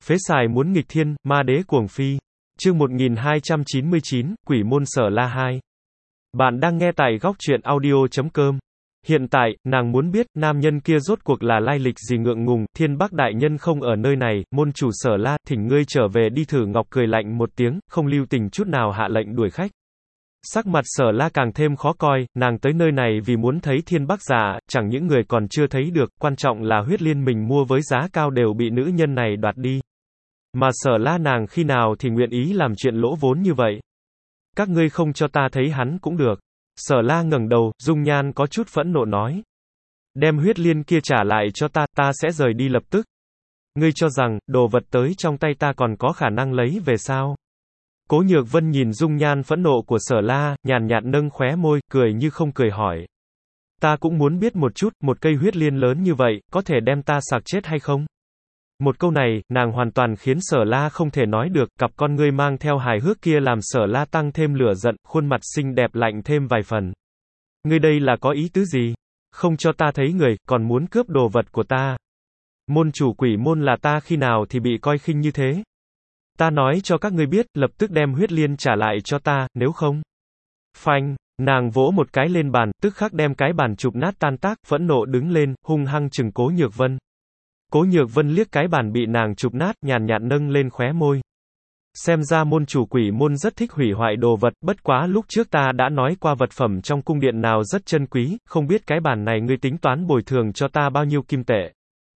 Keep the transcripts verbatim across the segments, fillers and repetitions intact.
Phế xài muốn nghịch thiên, ma đế cuồng phi. Chương một nghìn hai trăm chín mươi chín, Quỷ môn Sở La hai. Bạn đang nghe tại góc truyện audio chấm com. Hiện tại, nàng muốn biết, nam nhân kia rốt cuộc là lai lịch gì ngượng ngùng, Thiên Bắc đại nhân không ở nơi này, môn chủ Sở La, thỉnh ngươi trở về đi. Thử Ngọc cười lạnh một tiếng, không lưu tình chút nào hạ lệnh đuổi khách. Sắc mặt Sở La càng thêm khó coi, nàng tới nơi này vì muốn thấy Thiên Bắc giả, chẳng những người còn chưa thấy được, quan trọng là huyết liên mình mua với giá cao đều bị nữ nhân này đoạt đi. Mà Sở La nàng khi nào thì nguyện ý làm chuyện lỗ vốn như vậy. Các ngươi không cho ta thấy hắn cũng được. Sở La ngẩng đầu, dung nhan có chút phẫn nộ nói. Đem huyết liên kia trả lại cho ta, ta sẽ rời đi lập tức. Ngươi cho rằng, đồ vật tới trong tay ta còn có khả năng lấy về sao? Cố Nhược Vân nhìn dung nhan phẫn nộ của Sở La, nhàn nhạt nâng khóe môi, cười như không cười hỏi. Ta cũng muốn biết một chút, một cây huyết liên lớn như vậy, có thể đem ta sặc chết hay không? Một câu này, nàng hoàn toàn khiến Sở La không thể nói được, cặp con ngươi mang theo hài hước kia làm Sở La tăng thêm lửa giận, khuôn mặt xinh đẹp lạnh thêm vài phần. Ngươi đây là có ý tứ gì? Không cho ta thấy người, còn muốn cướp đồ vật của ta. Môn chủ quỷ môn là ta khi nào thì bị coi khinh như thế? Ta nói cho các ngươi biết, lập tức đem huyết liên trả lại cho ta, nếu không. Phanh, nàng vỗ một cái lên bàn, tức khắc đem cái bàn chụp nát tan tác, phẫn nộ đứng lên, hung hăng chừng Cố Nhược Vân. Cố Nhược Vân liếc cái bàn bị nàng chụp nát, nhàn nhạt nâng lên khóe môi. Xem ra môn chủ quỷ môn rất thích hủy hoại đồ vật, bất quá lúc trước ta đã nói qua vật phẩm trong cung điện nào rất chân quý, không biết cái bàn này ngươi tính toán bồi thường cho ta bao nhiêu kim tệ.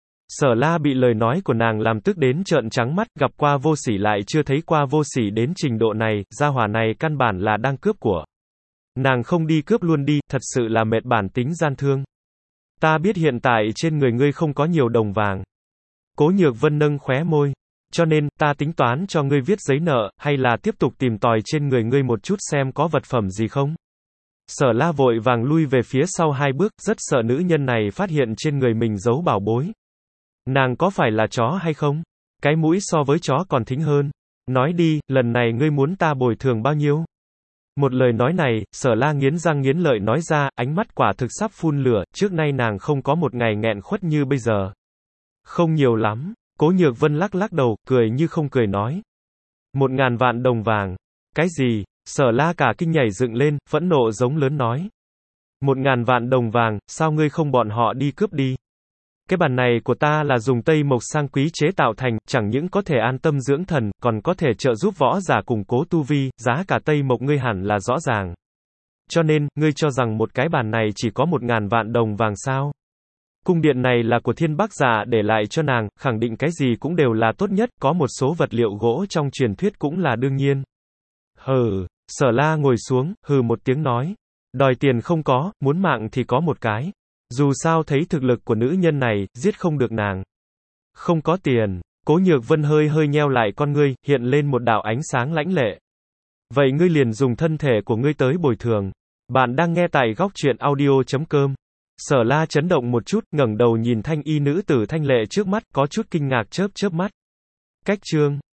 Sở La bị lời nói của nàng làm tức đến trợn trắng mắt, gặp qua vô sỉ lại chưa thấy qua vô sỉ đến trình độ này, gia hỏa này căn bản là đang cướp của. Nàng không đi cướp luôn đi, thật sự là mệt bản tính gian thương. Ta biết hiện tại trên người ngươi không có nhiều đồng vàng. Cố Nhược Vân nâng khóe môi. Cho nên, ta tính toán cho ngươi viết giấy nợ, hay là tiếp tục tìm tòi trên người ngươi một chút xem có vật phẩm gì không? Sở La vội vàng lui về phía sau hai bước, rất sợ nữ nhân này phát hiện trên người mình giấu bảo bối. Nàng có phải là chó hay không? Cái mũi so với chó còn thính hơn. Nói đi, lần này ngươi muốn ta bồi thường bao nhiêu? Một lời nói này, Sở La nghiến răng nghiến lợi nói ra, ánh mắt quả thực sắp phun lửa, trước nay nàng không có một ngày nghẹn khuất như bây giờ. Không nhiều lắm, Cố Nhược Vân lắc lắc đầu, cười như không cười nói. Một ngàn vạn đồng vàng. Cái gì? Sở La cả kinh nhảy dựng lên, phẫn nộ giống lớn nói. Một ngàn vạn đồng vàng, sao ngươi không bọn họ đi cướp đi? Cái bàn này của ta là dùng tây mộc sang quý chế tạo thành, chẳng những có thể an tâm dưỡng thần, còn có thể trợ giúp võ giả củng cố tu vi, giá cả tây mộc ngươi hẳn là rõ ràng. Cho nên, ngươi cho rằng một cái bàn này chỉ có một ngàn vạn đồng vàng sao? Cung điện này là của Thiên Bắc giả để lại cho nàng, khẳng định cái gì cũng đều là tốt nhất, có một số vật liệu gỗ trong truyền thuyết cũng là đương nhiên. Hừ, Sở La ngồi xuống, hừ một tiếng nói. Đòi tiền không có, muốn mạng thì có một cái. Dù sao thấy thực lực của nữ nhân này, giết không được nàng. Không có tiền, Cố Nhược Vân hơi hơi nheo lại con ngươi, hiện lên một đạo ánh sáng lãnh lệ. Vậy ngươi liền dùng thân thể của ngươi tới bồi thường. Bạn đang nghe tại góc truyện audio chấm com. Sở La chấn động một chút, ngẩng đầu nhìn thanh y nữ tử thanh lệ trước mắt, có chút kinh ngạc chớp chớp mắt. Cách chương